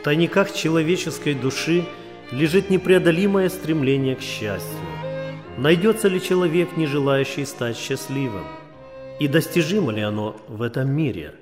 В тайниках человеческой души лежит непреодолимое стремление к счастью. Найдется ли человек, не желающий стать счастливым? И достижимо ли оно в этом мире?